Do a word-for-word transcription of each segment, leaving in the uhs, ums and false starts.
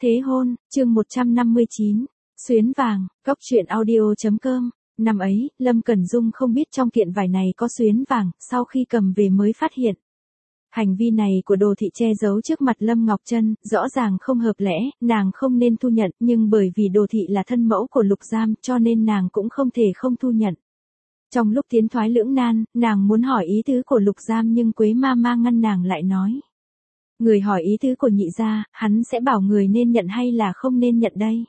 Thế hôn, chương một trăm năm mươi chín, xuyến vàng, góc truyện audio chấm com. Năm ấy, Lâm Cẩn Dung không biết trong kiện vải này có xuyến vàng, sau khi cầm về mới phát hiện. Hành vi này của Đồ Thị che giấu trước mặt Lâm Ngọc Trân, rõ ràng không hợp lẽ, nàng không nên thu nhận, nhưng bởi vì Đồ Thị là thân mẫu của Lục Giam, cho nên nàng cũng không thể không thu nhận. Trong lúc tiến thoái lưỡng nan, nàng muốn hỏi ý tứ của Lục Giam nhưng Quế ma ma ngăn nàng lại nói. Người hỏi ý tứ của nhị gia, hắn sẽ bảo người nên nhận hay là không nên nhận đây.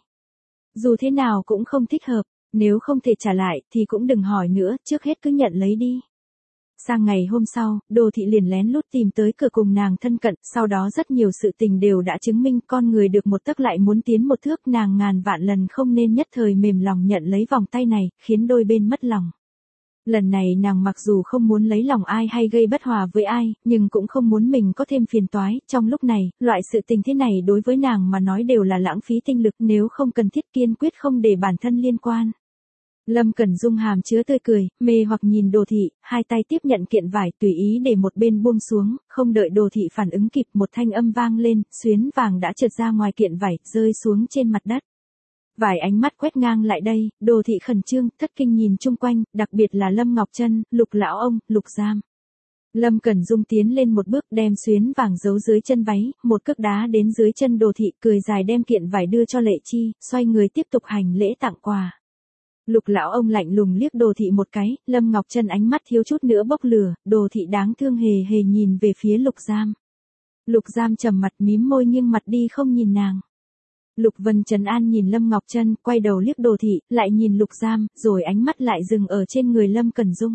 Dù thế nào cũng không thích hợp, nếu không thể trả lại thì cũng đừng hỏi nữa, trước hết cứ nhận lấy đi. Sang ngày hôm sau, Đồ Thị liền lén lút tìm tới cửa cùng nàng thân cận, sau đó rất nhiều sự tình đều đã chứng minh con người được một tấc lại muốn tiến một thước, nàng ngàn vạn lần không nên nhất thời mềm lòng nhận lấy vòng tay này, khiến đôi bên mất lòng. Lần này nàng mặc dù không muốn lấy lòng ai hay gây bất hòa với ai, nhưng cũng không muốn mình có thêm phiền toái, trong lúc này, loại sự tình thế này đối với nàng mà nói đều là lãng phí tinh lực, nếu không cần thiết kiên quyết không để bản thân liên quan. Lâm Cẩn Dung hàm chứa tươi cười, mê hoặc nhìn Đồ Thị, hai tay tiếp nhận kiện vải tùy ý để một bên buông xuống, không đợi Đồ Thị phản ứng kịp một thanh âm vang lên, xuyến vàng đã trượt ra ngoài kiện vải, rơi xuống trên mặt đất. Vài ánh mắt quét ngang lại đây, Đồ Thị khẩn trương, thất kinh nhìn chung quanh, đặc biệt là Lâm Ngọc Trân, Lục lão ông, Lục Giam. Lâm Cẩn Dung tiến lên một bước đem xuyến vàng giấu dưới chân váy, một cước đá đến dưới chân Đồ Thị, cười dài đem kiện vải đưa cho Lệ Chi, xoay người tiếp tục hành lễ tặng quà. Lục lão ông lạnh lùng liếc Đồ Thị một cái, Lâm Ngọc Trân ánh mắt thiếu chút nữa bốc lửa, Đồ Thị đáng thương hề hề nhìn về phía Lục Giam. Lục Giam trầm mặt mím môi nghiêng mặt đi không nhìn nàng. Lục Vân trấn an nhìn Lâm Ngọc Trân, quay đầu liếc Đồ Thị, lại nhìn Lục Giam, rồi ánh mắt lại dừng ở trên người Lâm Cẩn Dung.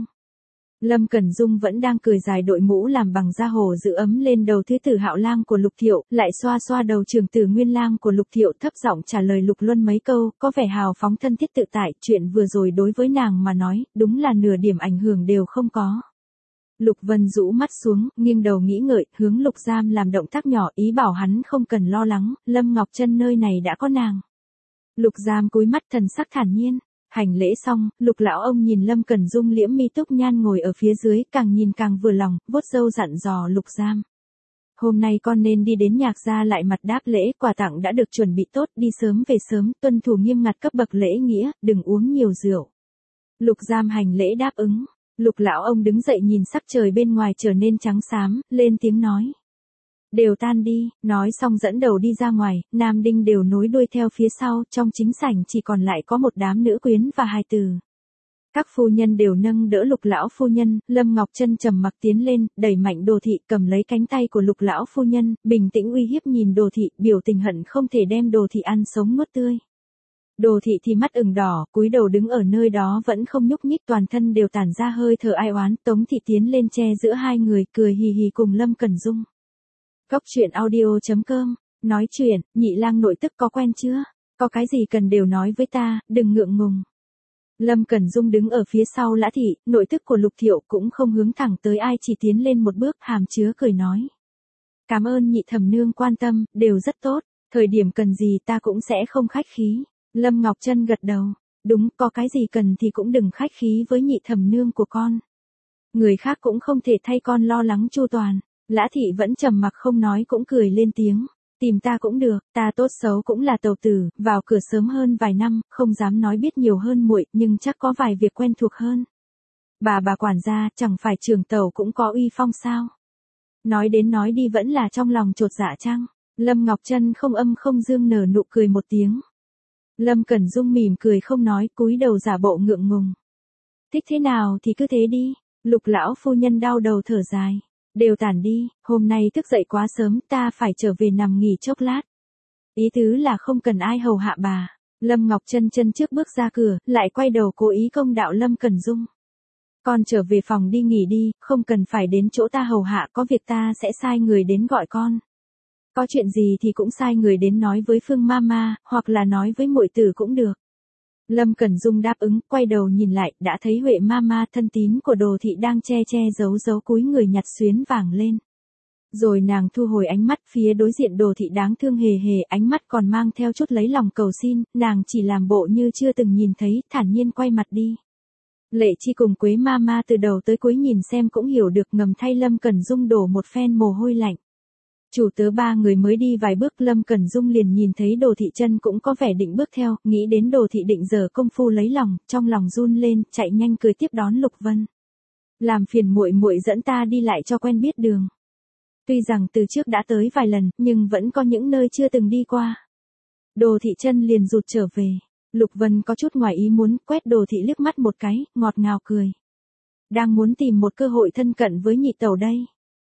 Lâm Cẩn Dung vẫn đang cười dài đội mũ làm bằng da hồ giữ ấm lên đầu thứ tử Hạo Lang của Lục Thiệu, lại xoa xoa đầu trưởng tử Nguyên Lang của Lục Thiệu, thấp giọng trả lời Lục Luân mấy câu, có vẻ hào phóng thân thiết tự tại, chuyện vừa rồi đối với nàng mà nói, đúng là nửa điểm ảnh hưởng đều không có. Lục Vân rũ mắt xuống, nghiêng đầu nghĩ ngợi, hướng Lục Giam làm động tác nhỏ, ý bảo hắn không cần lo lắng, Lâm Ngọc Trân nơi này đã có nàng. Lục Giam cúi mắt thần sắc thản nhiên. Hành lễ xong, Lục lão ông nhìn Lâm Cẩn Dung liễm mi túc nhan ngồi ở phía dưới, càng nhìn càng vừa lòng, vuốt râu dặn dò Lục Giam. Hôm nay con nên đi đến Nhạc gia lại mặt đáp lễ, quà tặng đã được chuẩn bị tốt, đi sớm về sớm, tuân thủ nghiêm ngặt cấp bậc lễ nghĩa, đừng uống nhiều rượu. Lục Giam hành lễ đáp ứng. Lục lão ông đứng dậy nhìn sắc trời bên ngoài trở nên trắng xám, lên tiếng nói. Đều tan đi, nói xong dẫn đầu đi ra ngoài, Nam Đinh đều nối đuôi theo phía sau, trong chính sảnh chỉ còn lại có một đám nữ quyến và hài tử. Các phu nhân đều nâng đỡ Lục lão phu nhân, Lâm Ngọc Trân trầm mặc tiến lên, đẩy mạnh Đồ Thị, cầm lấy cánh tay của Lục lão phu nhân, bình tĩnh uy hiếp nhìn Đồ Thị, biểu tình hận không thể đem Đồ Thị ăn sống nuốt tươi. Đồ Thị thì mắt ửng đỏ, cúi đầu đứng ở nơi đó vẫn không nhúc nhích, toàn thân đều tản ra hơi thở ai oán, Tống Thị tiến lên che giữa hai người, cười hì hì cùng Lâm Cẩn Dung. Góc truyện audio chấm com, nói chuyện, nhị lang nội tức có quen chưa? Có cái gì cần đều nói với ta, đừng ngượng ngùng. Lâm Cẩn Dung đứng ở phía sau Lã Thị, nội tức của Lục Thiệu cũng không hướng thẳng tới ai, chỉ tiến lên một bước, hàm chứa cười nói. Cảm ơn nhị thẩm nương quan tâm, đều rất tốt, thời điểm cần gì ta cũng sẽ không khách khí. Lâm Ngọc Trân gật đầu, đúng, có cái gì cần thì cũng đừng khách khí với nhị thẩm nương của con. Người khác cũng không thể thay con lo lắng chu toàn. Lã Thị vẫn trầm mặc không nói cũng cười lên tiếng, tìm ta cũng được, ta tốt xấu cũng là tàu tử, vào cửa sớm hơn vài năm, không dám nói biết nhiều hơn muội, nhưng chắc có vài việc quen thuộc hơn. Bà bà quản gia, chẳng phải trưởng tàu cũng có uy phong sao? Nói đến nói đi vẫn là trong lòng chột dạ chăng? Lâm Ngọc Trân không âm không dương nở nụ cười một tiếng. Lâm Cẩn Dung mỉm cười không nói, cúi đầu giả bộ ngượng ngùng. Thích thế nào thì cứ thế đi. Lục lão phu nhân đau đầu thở dài. Đều tản đi, hôm nay thức dậy quá sớm, ta phải trở về nằm nghỉ chốc lát. Ý tứ là không cần ai hầu hạ bà. Lâm Ngọc Trân chân trước bước ra cửa, lại quay đầu cố ý công đạo Lâm Cẩn Dung. Con trở về phòng đi nghỉ đi, không cần phải đến chỗ ta hầu hạ, có việc ta sẽ sai người đến gọi con. Có chuyện gì thì cũng sai người đến nói với Phương Mama, hoặc là nói với muội tử cũng được. Lâm Cẩn Dung đáp ứng, quay đầu nhìn lại, đã thấy Huệ Mama thân tín của Đồ Thị đang che che giấu giấu cúi người nhặt xuyến vàng lên. Rồi nàng thu hồi ánh mắt phía đối diện Đồ Thị đáng thương hề hề, ánh mắt còn mang theo chút lấy lòng cầu xin, nàng chỉ làm bộ như chưa từng nhìn thấy, thản nhiên quay mặt đi. Lệ Chi cùng Quế Mama từ đầu tới cuối nhìn xem cũng hiểu được, ngầm thay Lâm Cẩn Dung đổ một phen mồ hôi lạnh. Chủ tớ ba người mới đi vài bước Lâm Cẩn Dung liền nhìn thấy Đồ Thị Chân cũng có vẻ định bước theo, nghĩ đến Đồ Thị định giờ công phu lấy lòng, trong lòng run lên, chạy nhanh cười tiếp đón Lục Vân. Làm phiền muội muội dẫn ta đi lại cho quen biết đường. Tuy rằng từ trước đã tới vài lần, nhưng vẫn có những nơi chưa từng đi qua. Đồ Thị Chân liền rụt trở về. Lục Vân có chút ngoài ý muốn, quét Đồ Thị liếc mắt một cái, ngọt ngào cười. Đang muốn tìm một cơ hội thân cận với nhị tẩu đây.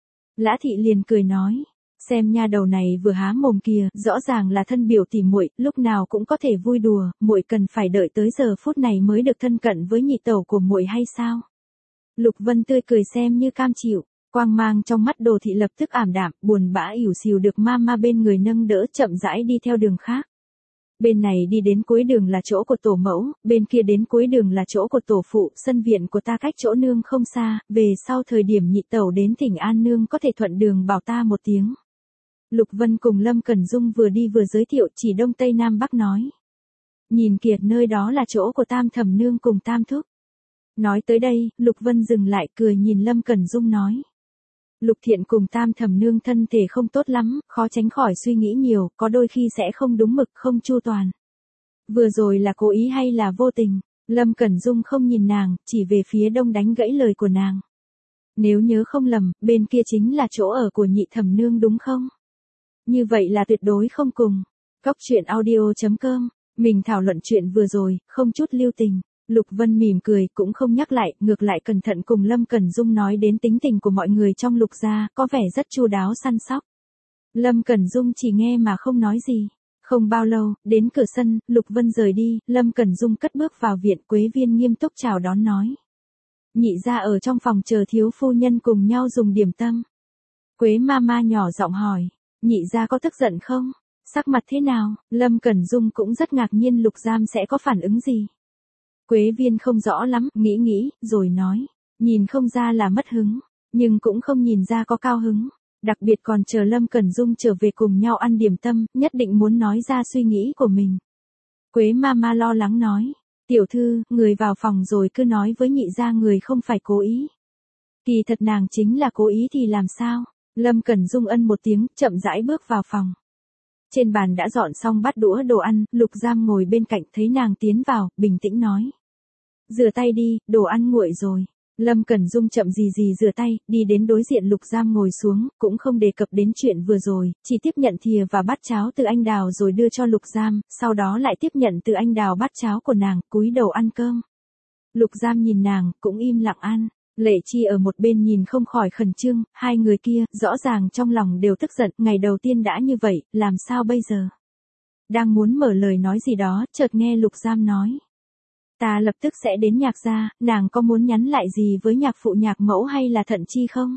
Lã Thị liền cười nói, xem nha đầu này vừa há mồm kìa, rõ ràng là thân biểu tỷ muội, lúc nào cũng có thể vui đùa, muội cần phải đợi tới giờ phút này mới được thân cận với nhị tẩu của muội hay sao? Lục Vân tươi cười xem như cam chịu, quang mang trong mắt Đồ Thị lập tức ảm đạm, buồn bã ỉu xìu được mama bên người nâng đỡ chậm rãi đi theo đường khác. Bên này đi đến cuối đường là chỗ của tổ mẫu, bên kia đến cuối đường là chỗ của tổ phụ, sân viện của ta cách chỗ nương không xa, về sau thời điểm nhị tẩu đến thỉnh an nương có thể thuận đường bảo ta một tiếng. Lục Vân cùng Lâm Cẩn Dung vừa đi vừa giới thiệu chỉ đông tây nam bắc nói. Nhìn kìa nơi đó là chỗ của tam thẩm nương cùng tam thúc. Nói tới đây, Lục Vân dừng lại cười nhìn Lâm Cẩn Dung nói. Lục Thiện cùng tam thẩm nương thân thể không tốt lắm, khó tránh khỏi suy nghĩ nhiều, có đôi khi sẽ không đúng mực, không chu toàn. Vừa rồi là cố ý hay là vô tình? Lâm Cẩn Dung không nhìn nàng, chỉ về phía đông đánh gãy lời của nàng. Nếu nhớ không lầm, bên kia chính là chỗ ở của nhị thẩm nương đúng không? Như vậy là tuyệt đối không cùng. Góc truyện audio chấm com, mình thảo luận chuyện vừa rồi, không chút lưu tình. Lục Vân mỉm cười, cũng không nhắc lại, ngược lại cẩn thận cùng Lâm Cẩn Dung nói đến tính tình của mọi người trong Lục gia, có vẻ rất chu đáo săn sóc. Lâm Cẩn Dung chỉ nghe mà không nói gì. Không bao lâu, đến cửa sân, Lục Vân rời đi, Lâm Cẩn Dung cất bước vào viện, Quế Viên nghiêm túc chào đón nói. Nhị gia ở trong phòng chờ thiếu phu nhân cùng nhau dùng điểm tâm. Quế mama nhỏ giọng hỏi, nhị gia có tức giận không? Sắc mặt thế nào? Lâm Cẩn Dung cũng rất ngạc nhiên Lục Giam sẽ có phản ứng gì. Quế Viên không rõ lắm, nghĩ nghĩ, rồi nói, nhìn không ra là mất hứng, nhưng cũng không nhìn ra có cao hứng, đặc biệt còn chờ Lâm Cẩn Dung trở về cùng nhau ăn điểm tâm, nhất định muốn nói ra suy nghĩ của mình. Quế Mama lo lắng nói, tiểu thư, người vào phòng rồi cứ nói với nhị gia người không phải cố ý. Kỳ thật nàng chính là cố ý thì làm sao? Lâm Cẩn Dung ân một tiếng, chậm rãi bước vào phòng. Trên bàn đã dọn xong bát đũa đồ ăn, Lục Giam ngồi bên cạnh thấy nàng tiến vào, bình tĩnh nói. Rửa tay đi, đồ ăn nguội rồi. Lâm Cẩn Dung chậm gì gì rửa tay, đi đến đối diện Lục Giam ngồi xuống, cũng không đề cập đến chuyện vừa rồi, chỉ tiếp nhận thìa và bát cháo từ anh Đào rồi đưa cho Lục Giam, sau đó lại tiếp nhận từ anh Đào bát cháo của nàng, cúi đầu ăn cơm. Lục Giam nhìn nàng, cũng im lặng ăn. Lệ Chi ở một bên nhìn không khỏi khẩn trương, hai người kia, rõ ràng trong lòng đều tức giận, ngày đầu tiên đã như vậy, làm sao bây giờ? Đang muốn mở lời nói gì đó, chợt nghe Lục Giam nói. Ta lập tức sẽ đến nhạc gia, nàng có muốn nhắn lại gì với nhạc phụ nhạc mẫu hay là Thận Chi không?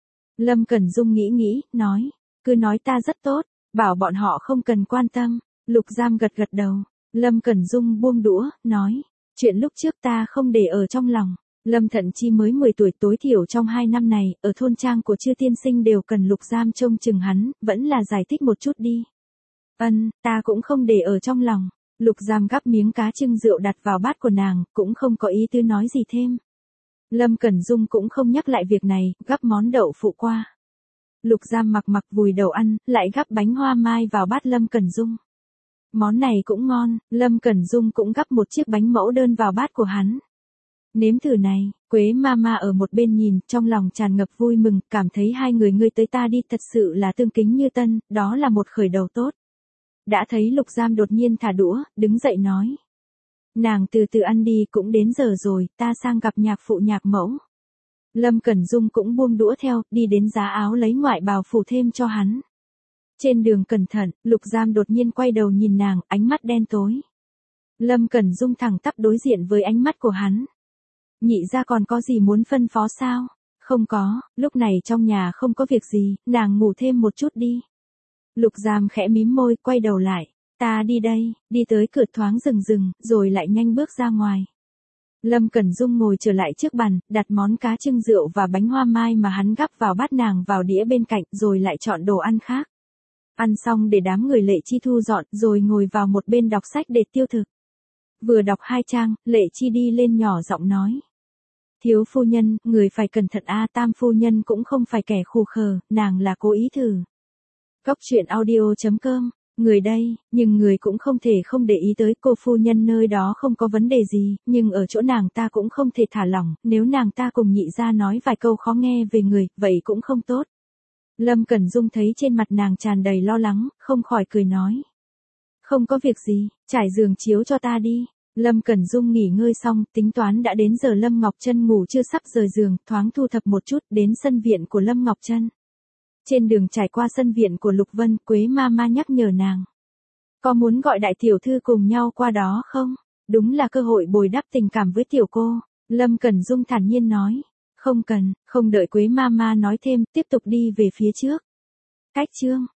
Lâm Cẩn Dung nghĩ nghĩ, nói, cứ nói ta rất tốt, bảo bọn họ không cần quan tâm. Lục Giam gật gật đầu. Lâm Cẩn Dung buông đũa, nói, chuyện lúc trước ta không để ở trong lòng. Lâm Thận Chi mới mười tuổi, tối thiểu trong hai năm này, ở thôn trang của Chư tiên sinh đều cần Lục Giam trông chừng hắn, vẫn là giải thích một chút đi. Ân, ta cũng không để ở trong lòng. Lục Giam gắp miếng cá trưng rượu đặt vào bát của nàng, cũng không có ý tứ nói gì thêm. Lâm Cẩn Dung cũng không nhắc lại việc này, gắp món đậu phụ qua. Lục Giam mặc mặc vùi đầu ăn, lại gắp bánh hoa mai vào bát Lâm Cẩn Dung. Món này cũng ngon, Lâm Cẩn Dung cũng gắp một chiếc bánh mẫu đơn vào bát của hắn. Nếm thử này, Quế Mama ở một bên nhìn, trong lòng tràn ngập vui mừng, cảm thấy hai người ngươi tới ta đi thật sự là tương kính như tân, đó là một khởi đầu tốt. Đã thấy Lục Giam đột nhiên thả đũa, đứng dậy nói. Nàng từ từ ăn đi, cũng đến giờ rồi, ta sang gặp nhạc phụ nhạc mẫu. Lâm Cẩn Dung cũng buông đũa theo, đi đến giá áo lấy ngoại bào phủ thêm cho hắn. Trên đường cẩn thận, Lục Giam đột nhiên quay đầu nhìn nàng, ánh mắt đen tối. Lâm Cẩn Dung thẳng tắp đối diện với ánh mắt của hắn. Nhị gia còn có gì muốn phân phó sao? Không có, lúc này trong nhà không có việc gì, nàng ngủ thêm một chút đi. Lục Giam khẽ mím môi, quay đầu lại. Ta đi đây, đi tới cửa thoáng dừng dừng, rồi lại nhanh bước ra ngoài. Lâm Cẩn Dung ngồi trở lại trước bàn, đặt món cá trưng rượu và bánh hoa mai mà hắn gắp vào bát nàng vào đĩa bên cạnh, rồi lại chọn đồ ăn khác. Ăn xong để đám người Lệ Chi thu dọn, rồi ngồi vào một bên đọc sách để tiêu thực. Vừa đọc hai trang, Lệ Chi đi lên nhỏ giọng nói. Thiếu phu nhân, người phải cẩn thận a, Tam phu nhân cũng không phải kẻ khù khờ, nàng là cố ý thử. Cóc truyện audio chấm com, người đây, nhưng người cũng không thể không để ý tới cô phu nhân nơi đó không có vấn đề gì, nhưng ở chỗ nàng ta cũng không thể thả lỏng, nếu nàng ta cùng nhị gia nói vài câu khó nghe về người, vậy cũng không tốt. Lâm Cẩn Dung thấy trên mặt nàng tràn đầy lo lắng, không khỏi cười nói. Không có việc gì, trải giường chiếu cho ta đi. Lâm Cẩn Dung nghỉ ngơi xong, tính toán đã đến giờ Lâm Ngọc Trân ngủ chưa sắp rời giường, thoáng thu thập một chút đến sân viện của Lâm Ngọc Trân. Trên đường trải qua sân viện của Lục Vân, Quế ma ma nhắc nhở nàng. Có muốn gọi đại tiểu thư cùng nhau qua đó không? Đúng là cơ hội bồi đắp tình cảm với tiểu cô. Lâm Cẩn Dung thản nhiên nói. Không cần, không đợi Quế ma ma nói thêm, tiếp tục đi về phía trước. Cách chương.